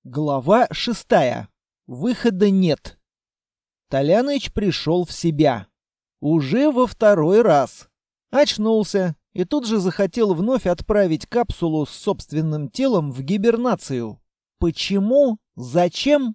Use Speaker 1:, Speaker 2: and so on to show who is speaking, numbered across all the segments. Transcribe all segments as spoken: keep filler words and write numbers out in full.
Speaker 1: Глава шестая. Выхода нет. Толяныч пришел в себя. Уже во второй раз. Очнулся и тут же захотел вновь отправить капсулу с собственным телом в гибернацию. Почему? Зачем?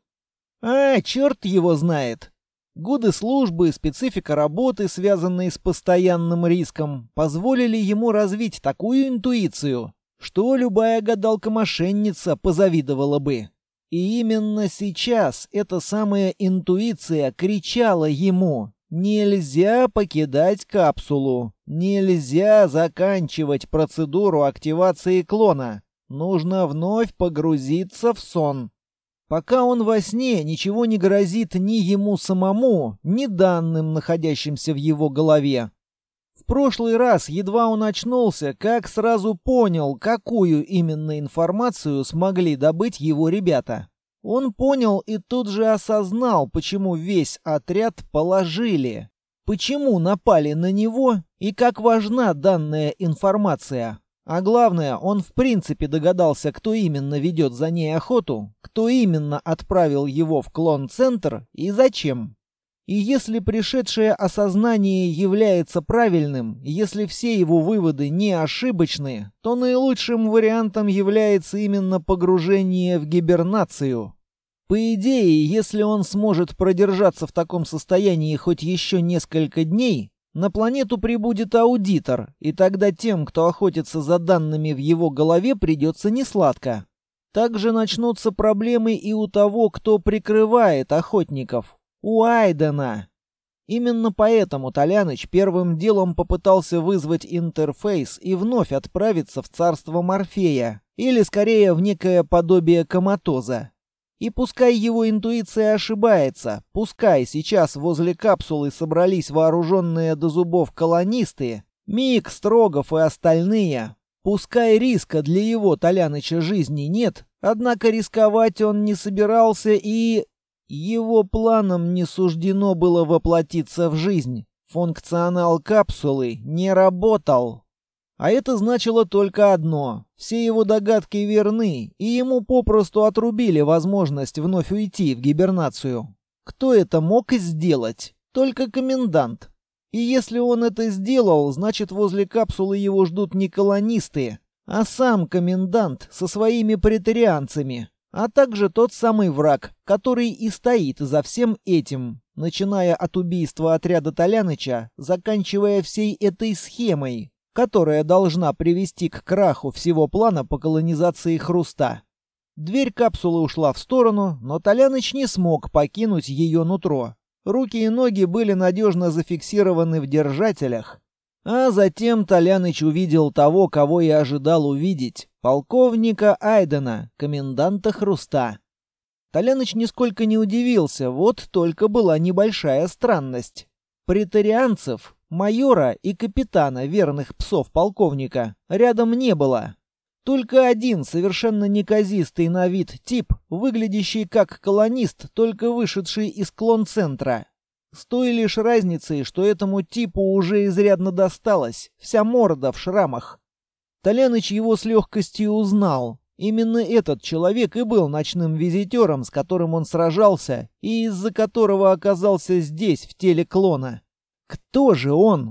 Speaker 1: А, черт его знает. Годы службы и специфика работы, связанные с постоянным риском, позволили ему развить такую интуицию, что любая гадалка-мошенница позавидовала бы. И именно сейчас эта самая интуиция кричала ему: нельзя покидать капсулу, нельзя заканчивать процедуру активации клона, нужно вновь погрузиться в сон. Пока он во сне, ничего не грозит ни ему самому, ни данным, находящимся в его голове. В прошлый раз, едва он очнулся, как сразу понял, какую именно информацию смогли добыть его ребята. Он понял и тут же осознал, почему весь отряд положили, почему напали на него и как важна данная информация. А главное, он в принципе догадался, кто именно ведет за ней охоту, кто именно отправил его в клон-центр и зачем. И если пришедшее осознание является правильным, если все его выводы не ошибочны, то наилучшим вариантом является именно погружение в гибернацию. По идее, если он сможет продержаться в таком состоянии хоть еще несколько дней, на планету прибудет аудитор, и тогда тем, кто охотится за данными в его голове, придется несладко. Также начнутся проблемы и у того, кто прикрывает охотников. У Айдена. Именно поэтому Толяныч первым делом попытался вызвать интерфейс и вновь отправиться в царство Морфея, или скорее в некое подобие коматоза. И пускай его интуиция ошибается, пускай сейчас возле капсулы собрались вооруженные до зубов колонисты, Мик, Строгов и остальные, пускай риска для его Толяныча жизни нет, однако рисковать он не собирался и... Его планам не суждено было воплотиться в жизнь. Функционал капсулы не работал. А это значило только одно. Все его догадки верны, и ему попросту отрубили возможность вновь уйти в гибернацию. Кто это мог сделать? Только комендант. И если он это сделал, значит возле капсулы его ждут не колонисты, а сам комендант со своими претарианцами. А также тот самый враг, который и стоит за всем этим, начиная от убийства отряда Толяныча, заканчивая всей этой схемой, которая должна привести к краху всего плана по колонизации Хруста. Дверь капсулы ушла в сторону, но Толяныч не смог покинуть ее нутро. Руки и ноги были надежно зафиксированы в держателях. А затем Толяныч увидел того, кого и ожидал увидеть. Полковника Айдена, коменданта Хруста. Толяныч нисколько не удивился, вот только была небольшая странность. Претарианцев, майора и капитана, верных псов полковника, рядом не было. Только один совершенно неказистый на вид тип, выглядящий как колонист, только вышедший из клон-центра. С той лишь разницей, что этому типу уже изрядно досталось, вся морда в шрамах. Толяныч его с легкостью узнал. Именно этот человек и был ночным визитером, с которым он сражался, и из-за которого оказался здесь, в теле клона. Кто же он?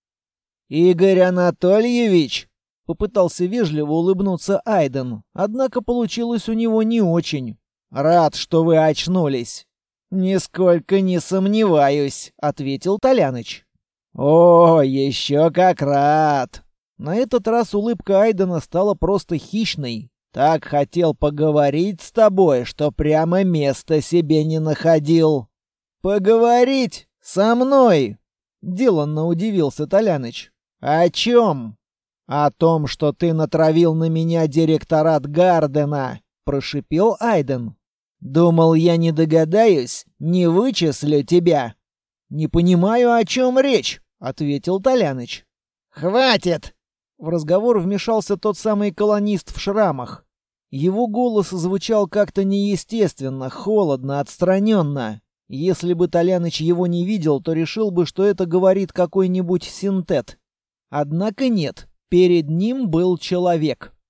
Speaker 1: «Игорь Анатольевич!» — попытался вежливо улыбнуться Айден, однако получилось у него не очень. «Рад, что вы очнулись». «Нисколько не сомневаюсь», — ответил Толяныч. «О, еще как рад!» На этот раз улыбка Айдена стала просто хищной. «Так хотел поговорить с тобой, что прямо места себе не находил». «Поговорить? Со мной?» — деланно удивился Толяныч. «О чем?» «О том, что ты натравил на меня директорат Гардена», — прошипел Айден. «Думал, я не догадаюсь, не вычислю тебя». «Не понимаю, о чем речь», — ответил Толяныч. «Хватит!» В разговор вмешался тот самый колонист в шрамах. Его голос звучал как-то неестественно, холодно, отстраненно. Если бы Толяныч его не видел, то решил бы, что это говорит какой-нибудь синтет. Однако нет, перед ним был человек.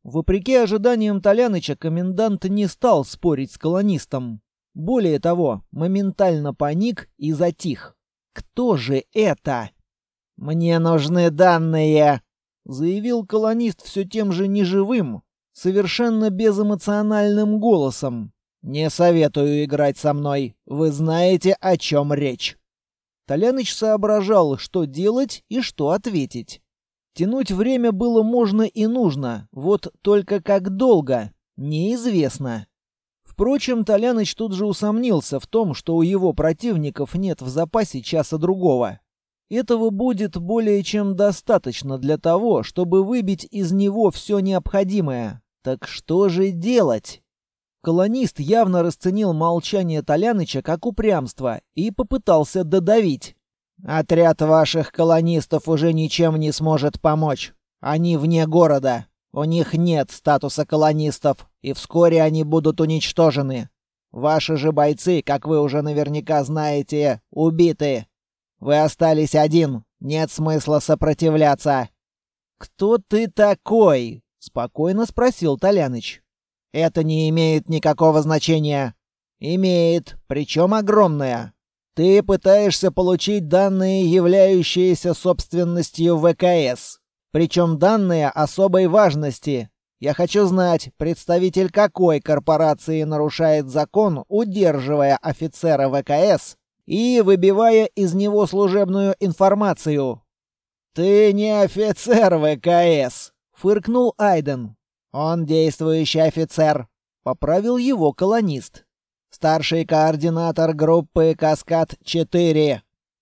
Speaker 1: Вопреки ожиданиям Толяныча, комендант не стал спорить с колонистом. Более того, моментально паник и затих. «Кто же это?» «Мне нужны данные», — заявил колонист все тем же неживым, совершенно безэмоциональным голосом. «Не советую играть со мной. Вы знаете, о чем речь». Толяныч соображал, что делать и что ответить. Тянуть время было можно и нужно, вот только как долго — неизвестно. Впрочем, Толяныч тут же усомнился в том, что у его противников нет в запасе часа другого. Этого будет более чем достаточно для того, чтобы выбить из него все необходимое. Так что же делать? Колонист явно расценил молчание Толяныча как упрямство и попытался додавить. «Отряд ваших колонистов уже ничем не сможет помочь. Они вне города. У них нет статуса колонистов, и вскоре они будут уничтожены. Ваши же бойцы, как вы уже наверняка знаете, убиты. Вы остались один. Нет смысла сопротивляться». «Кто ты такой?» — спокойно спросил Толяныч. «Это не имеет никакого значения». «Имеет, причем огромное. Ты пытаешься получить данные, являющиеся собственностью ВКС. Причем данные особой важности. Я хочу знать, представитель какой корпорации нарушает закон, удерживая офицера ВКС и выбивая из него служебную информацию». «Ты не офицер ВКС», — фыркнул Айден. «Он действующий офицер», — поправил его колонист. «Старший координатор группы «Каскад-четыре».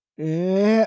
Speaker 1: «Э,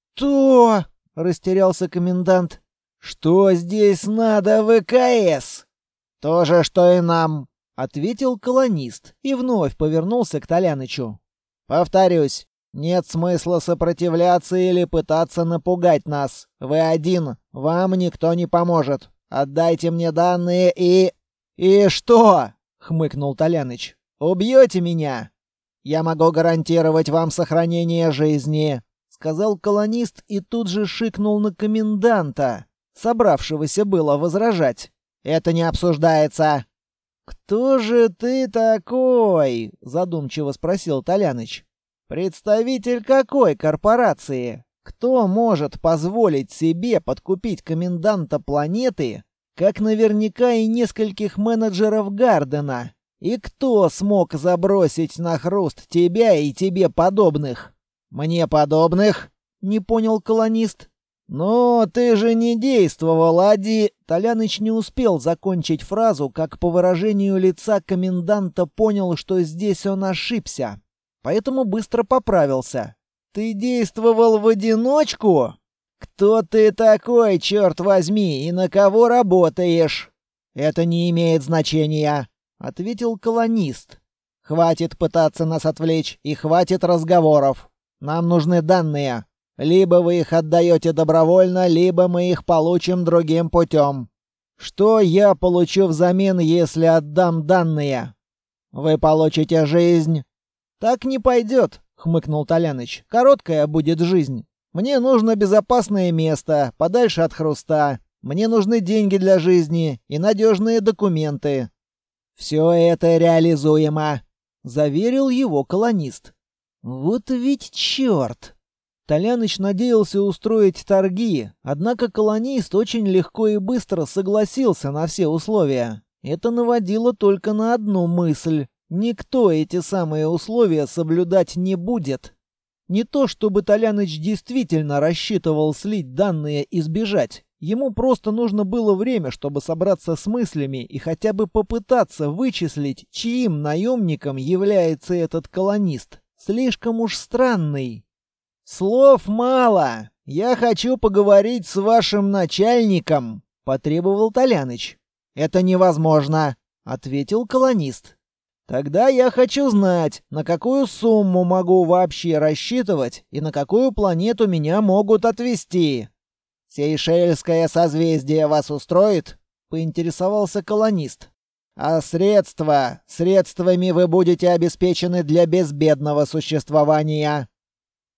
Speaker 1: что?» — растерялся комендант. «Что здесь надо ВКС?» «То же, что и нам», — ответил колонист и вновь повернулся к Толянычу. «Повторюсь, нет смысла сопротивляться или пытаться напугать нас. Вы один, вам никто не поможет. Отдайте мне данные и...» «И что?» — хмыкнул Толяныч. «Убьете меня?» «Я могу гарантировать вам сохранение жизни», — сказал колонист и тут же шикнул на коменданта, собравшегося было возражать. «Это не обсуждается». «Кто же ты такой?» — задумчиво спросил Толяныч. «Представитель какой корпорации? Кто может позволить себе подкупить коменданта планеты, как наверняка и нескольких менеджеров Гардена? И кто смог забросить на хруст тебя и тебе подобных?» «Мне подобных?» — не понял колонист. «Но ты же не действовал, Ади...» Толяныч не успел закончить фразу, как по выражению лица коменданта понял, что здесь он ошибся. Поэтому быстро поправился. «Ты действовал в одиночку? Кто ты такой, черт возьми, и на кого работаешь?» «Это не имеет значения», — ответил колонист. «Хватит пытаться нас отвлечь и хватит разговоров. Нам нужны данные. Либо вы их отдаете добровольно, либо мы их получим другим путем. Что я получу взамен, если отдам данные? Вы получите жизнь». «Так не пойдет», — хмыкнул Толяныч. «Короткая будет жизнь. Мне нужно безопасное место, подальше от хруста. Мне нужны деньги для жизни и надежные документы». «Все это реализуемо», — заверил его колонист. «Вот ведь черт!» Толяныч надеялся устроить торги, однако колонист очень легко и быстро согласился на все условия. Это наводило только на одну мысль. Никто эти самые условия соблюдать не будет. Не то чтобы Толяныч действительно рассчитывал слить данные и сбежать. Ему просто нужно было время, чтобы собраться с мыслями и хотя бы попытаться вычислить, чьим наемником является этот колонист. Слишком уж странный. «Слов мало. Я хочу поговорить с вашим начальником», — потребовал Толяныч. «Это невозможно», — ответил колонист. «Тогда я хочу знать, на какую сумму могу вообще рассчитывать и на какую планету меня могут отвезти». «Сейшельское созвездие вас устроит?» — поинтересовался колонист. «А средства? Средствами вы будете обеспечены для безбедного существования».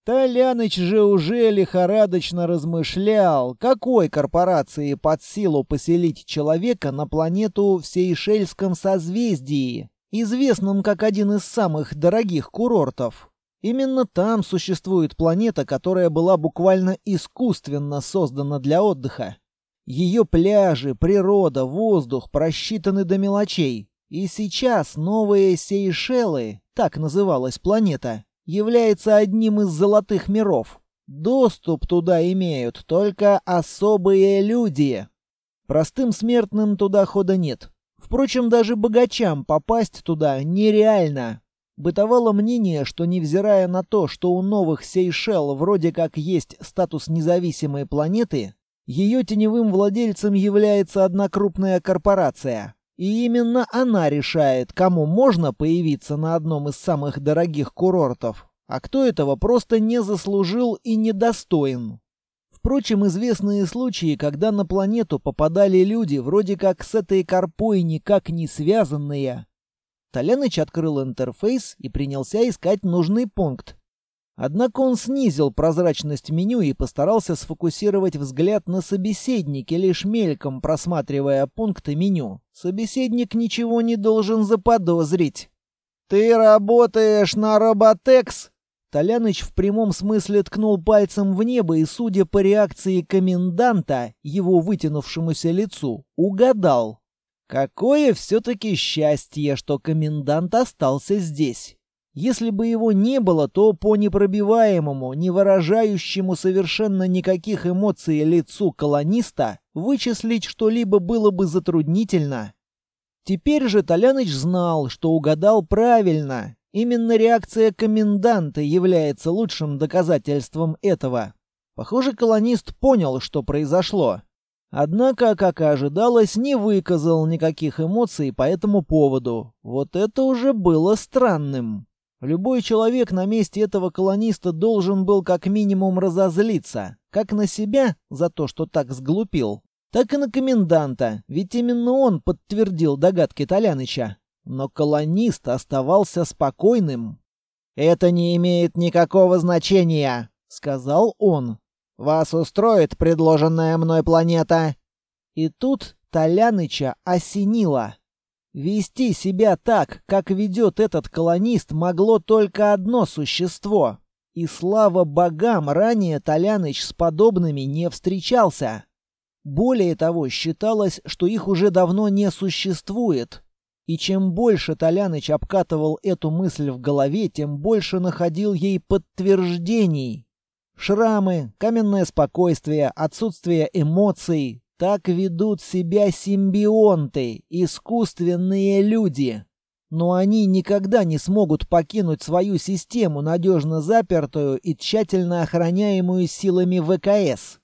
Speaker 1: Толяныч же уже лихорадочно размышлял, какой корпорации под силу поселить человека на планету в Сейшельском созвездии, известном как один из самых дорогих курортов. Именно там существует планета, которая была буквально искусственно создана для отдыха. Ее пляжи, природа, воздух просчитаны до мелочей. И сейчас новые Сейшелы, так называлась планета, является одним из золотых миров. Доступ туда имеют только особые люди. Простым смертным туда хода нет. Впрочем, даже богачам попасть туда нереально. Бытовало мнение, что невзирая на то, что у новых Сейшел вроде как есть статус независимой планеты, ее теневым владельцем является одна крупная корпорация. И именно она решает, кому можно появиться на одном из самых дорогих курортов, а кто этого просто не заслужил и недостоин. Впрочем, известные случаи, когда на планету попадали люди, вроде как с этой корпой никак не связанные. Толяныч открыл интерфейс и принялся искать нужный пункт. Однако он снизил прозрачность меню и постарался сфокусировать взгляд на собеседнике, лишь мельком просматривая пункты меню. Собеседник ничего не должен заподозрить. «Ты работаешь на Роботекс?» Толяныч в прямом смысле ткнул пальцем в небо и, судя по реакции коменданта, его вытянувшемуся лицу, угадал. Какое все-таки счастье, что комендант остался здесь. Если бы его не было, то по непробиваемому, не выражающему совершенно никаких эмоций лицу колониста вычислить что-либо было бы затруднительно. Теперь же Толяныч знал, что угадал правильно. Именно реакция коменданта является лучшим доказательством этого. Похоже, колонист понял, что произошло. Однако, как и ожидалось, не выказал никаких эмоций по этому поводу. Вот это уже было странным. Любой человек на месте этого колониста должен был как минимум разозлиться. Как на себя за то, что так сглупил, так и на коменданта, ведь именно он подтвердил догадки Толяныча. Но колонист оставался спокойным. «Это не имеет никакого значения», — сказал он. «Вас устроит предложенная мной планета?» И тут Толяныча осенило. Вести себя так, как ведет этот колонист, могло только одно существо. И слава богам, ранее Толяныч с подобными не встречался. Более того, считалось, что их уже давно не существует. И чем больше Толяныч обкатывал эту мысль в голове, тем больше находил ей подтверждений. Шрамы, каменное спокойствие, отсутствие эмоций — так ведут себя симбионты, искусственные люди. Но они никогда не смогут покинуть свою систему, надежно запертую и тщательно охраняемую силами ВКС.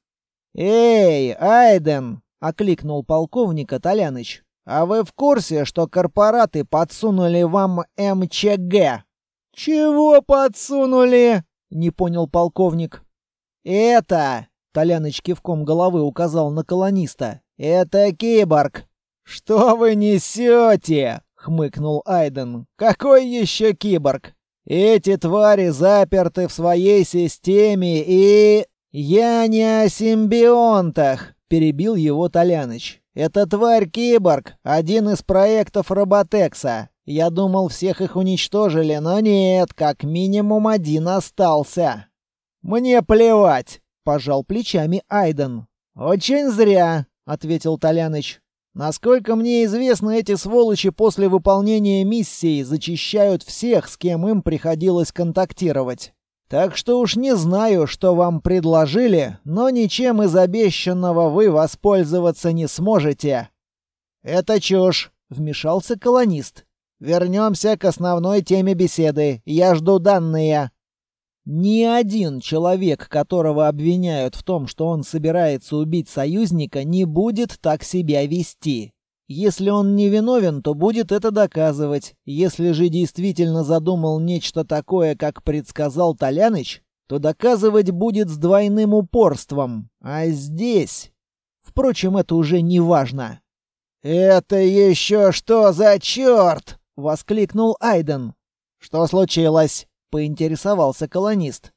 Speaker 1: «Эй, Айден!» — окликнул полковника Толяныч. «А вы в курсе, что корпораты подсунули вам МЧГ?» «Чего подсунули?» — не понял полковник. «Это...» — Толяныч кивком головы указал на колониста. «Это киборг!» «Что вы несете?» — хмыкнул Айден. «Какой еще киборг? Эти твари заперты в своей системе и...» «Я не о симбионтах!» — перебил его Толяныч. «Это тварь-киборг, один из проектов Роботекса. Я думал, всех их уничтожили, но нет, как минимум один остался». «Мне плевать!» — пожал плечами Айден. «Очень зря», — ответил Толяныч. «Насколько мне известно, эти сволочи после выполнения миссии зачищают всех, с кем им приходилось контактировать. Так что уж не знаю, что вам предложили, но ничем из обещанного вы воспользоваться не сможете». «Это чушь», — вмешался колонист. «Вернемся к основной теме беседы. Я жду данные». Ни один человек, которого обвиняют в том, что он собирается убить союзника, не будет так себя вести. Если он не виновен, то будет это доказывать. Если же действительно задумал нечто такое, как предсказал Толяныч, то доказывать будет с двойным упорством. А здесь... Впрочем, это уже не важно. «Это еще что за черт?» — воскликнул Айден. «Что случилось?» — поинтересовался колонист.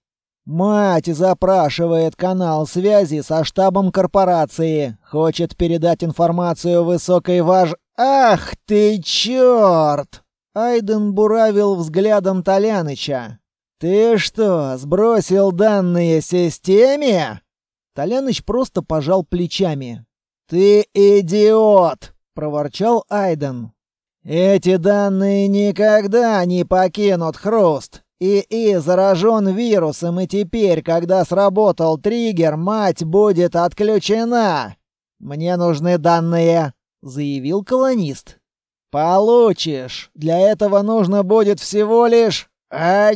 Speaker 1: Мать запрашивает канал связи со штабом корпорации. Хочет передать информацию высокой важ... Ах ты чёрт! Айден буравил взглядом Толяныча. «Ты что, сбросил данные системе?» Толяныч просто пожал плечами. «Ты идиот!» — проворчал Айден. «Эти данные никогда не покинут Хруст. ИИ заражен вирусом, и теперь, когда сработал триггер, мать будет отключена. Мне нужны данные», — заявил колонист. «Получишь. Для этого нужно будет всего лишь... А,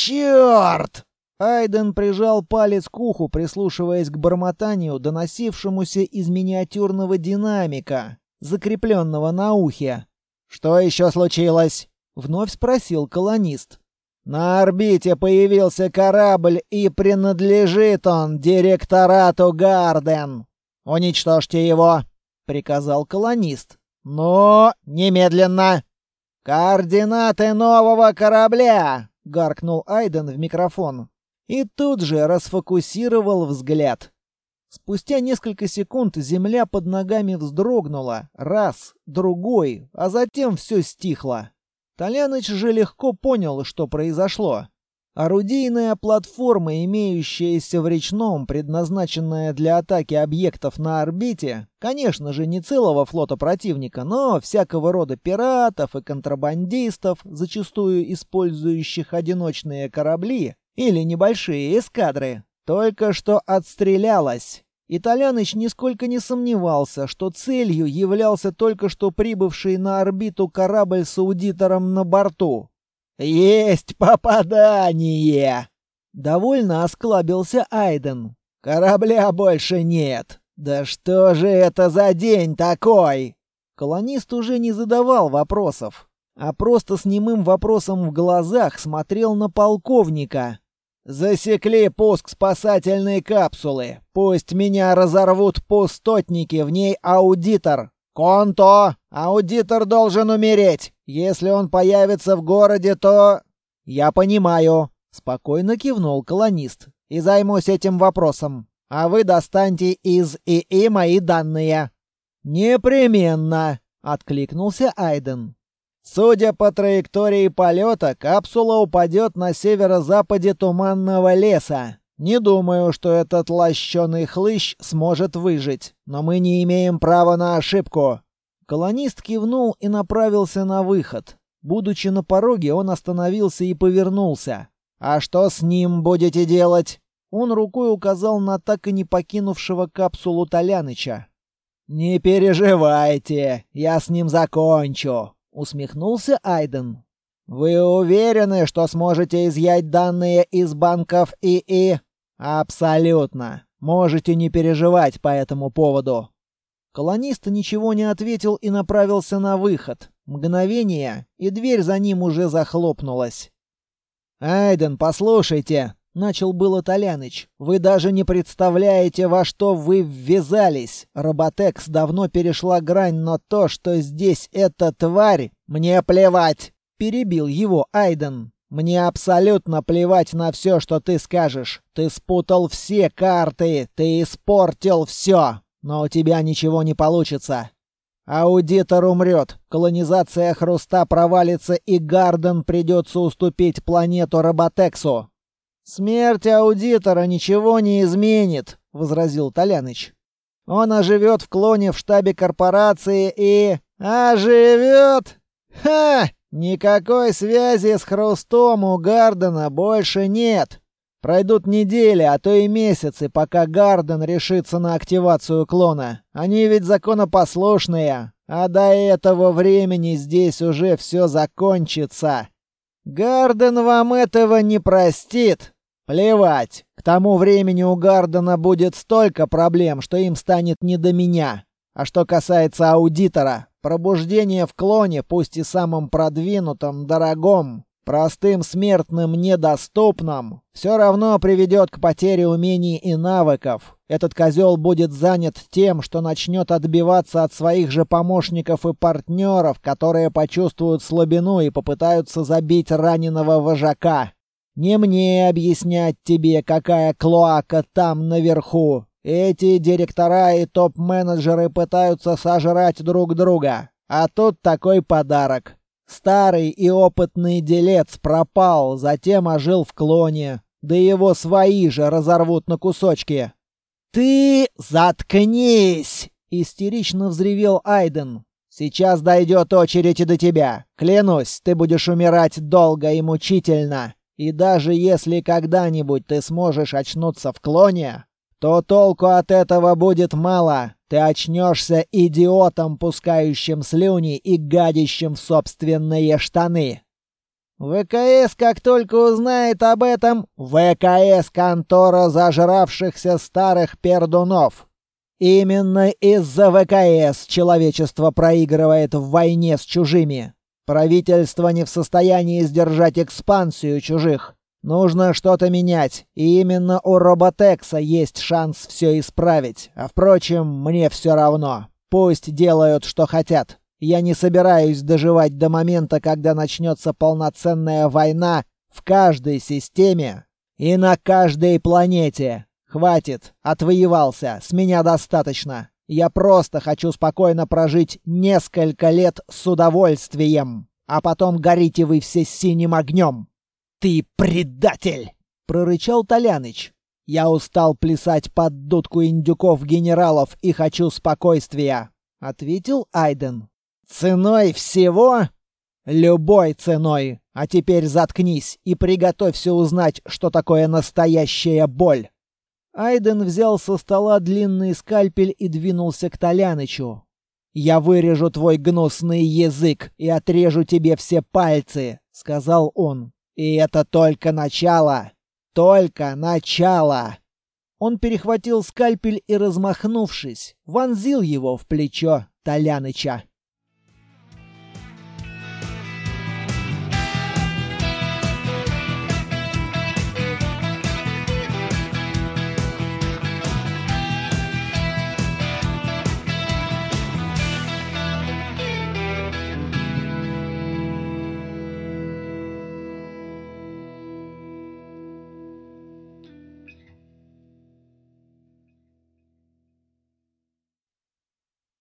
Speaker 1: черт!» Айден прижал палец к уху, прислушиваясь к бормотанию, доносившемуся из миниатюрного динамика, закрепленного на ухе. «Что еще случилось?» — вновь спросил колонист. «На орбите появился корабль, и принадлежит он директорату Гарден. Уничтожьте его!» — приказал колонист. «Но немедленно!» «Координаты нового корабля!» — гаркнул Айден в микрофон. И тут же расфокусировал взгляд. Спустя несколько секунд земля под ногами вздрогнула. Раз, другой, а затем все стихло. Толяныч же легко понял, что произошло. Орудийная платформа, имеющаяся в речном, предназначенная для атаки объектов на орбите, конечно же, не целого флота противника, но всякого рода пиратов и контрабандистов, зачастую использующих одиночные корабли или небольшие эскадры, только что отстрелялась. И Толяныч нисколько не сомневался, что целью являлся только что прибывший на орбиту корабль с аудитором на борту. «Есть попадание!» Довольно осклабился Айден. «Корабля больше нет. Да что же это за день такой?» Колонист уже не задавал вопросов, а просто с немым вопросом в глазах смотрел на полковника. «Засекли пуск спасательной капсулы. Пусть меня разорвут пустотники, в ней аудитор. Конто! Аудитор должен умереть. Если он появится в городе, то...» «Я понимаю», — спокойно кивнул колонист. «И займусь этим вопросом. А вы достаньте из ИИ мои данные». «Непременно», — откликнулся Айден. «Судя по траектории полета, капсула упадет на северо-западе туманного леса. Не думаю, что этот лощеный хлыщ сможет выжить, но мы не имеем права на ошибку». Колонист кивнул и направился на выход. Будучи на пороге, он остановился и повернулся. «А что с ним будете делать?» Он рукой указал на так и не покинувшего капсулу Толяныча. «Не переживайте, я с ним закончу», — усмехнулся Айден. «Вы уверены, что сможете изъять данные из банков ИИ?» «Абсолютно. Можете не переживать по этому поводу». Колонист ничего не ответил и направился на выход. Мгновение, и дверь за ним уже захлопнулась. «Айден, послушайте», — начал было Толяныч. «Вы даже не представляете, во что вы ввязались. Роботекс давно перешла грань, но то, что здесь эта тварь, мне плевать», — перебил его Айден. «Мне абсолютно плевать на все, что ты скажешь. Ты спутал все карты, ты испортил все. Но у тебя ничего не получится. Аудитор умрет, колонизация Хруста провалится, и Гарден придется уступить планету Роботексу». «Смерть аудитора ничего не изменит», — возразил Толяныч. «Он оживет в клоне в штабе корпорации и...» «Оживет? Ха! Никакой связи с Хрустом у Гардена больше нет. Пройдут недели, а то и месяцы, пока Гарден решится на активацию клона. Они ведь законопослушные, а до этого времени здесь уже все закончится. Гарден вам этого не простит. Плевать. К тому времени у Гардена будет столько проблем, что им станет не до меня. А что касается аудитора, пробуждение в клоне, пусть и самым продвинутым, дорогом, простым смертным недоступным, все равно приведет к потере умений и навыков. Этот козел будет занят тем, что начнет отбиваться от своих же помощников и партнеров, которые почувствуют слабину и попытаются забить раненого вожака. Не мне объяснять тебе, какая клоака там наверху. Эти директора и топ-менеджеры пытаются сожрать друг друга. А тут такой подарок. Старый и опытный делец пропал, затем ожил в клоне. Да его свои же разорвут на кусочки. «Ты заткнись!» — истерично взревел Айден. «Сейчас дойдет очередь и до тебя. Клянусь, ты будешь умирать долго и мучительно. И даже если когда-нибудь ты сможешь очнуться в клоне, то толку от этого будет мало. Ты очнешься идиотом, пускающим слюни и гадящим в собственные штаны. ВКС, как только узнает об этом, ВКС — контора зажравшихся старых пердунов. Именно из-за ВКС человечество проигрывает в войне с чужими. Правительство не в состоянии сдержать экспансию чужих. Нужно что-то менять, и именно у Роботекса есть шанс все исправить. А впрочем, мне все равно. Пусть делают, что хотят. Я не собираюсь доживать до момента, когда начнется полноценная война в каждой системе и на каждой планете. Хватит, отвоевался, с меня достаточно. Я просто хочу спокойно прожить несколько лет с удовольствием, а потом горите вы все синим огнем. «Ты предатель!» — прорычал Толяныч. «Я устал плясать под дудку индюков-генералов и хочу спокойствия», — ответил Айден. «Ценой всего?» «Любой ценой. А теперь заткнись и приготовься узнать, что такое настоящая боль». Айден взял со стола длинный скальпель и двинулся к Толянычу. «Я вырежу твой гнусный язык и отрежу тебе все пальцы», — сказал он. «И это только начало! Только начало!» Он перехватил скальпель и, размахнувшись, вонзил его в плечо Толяныча.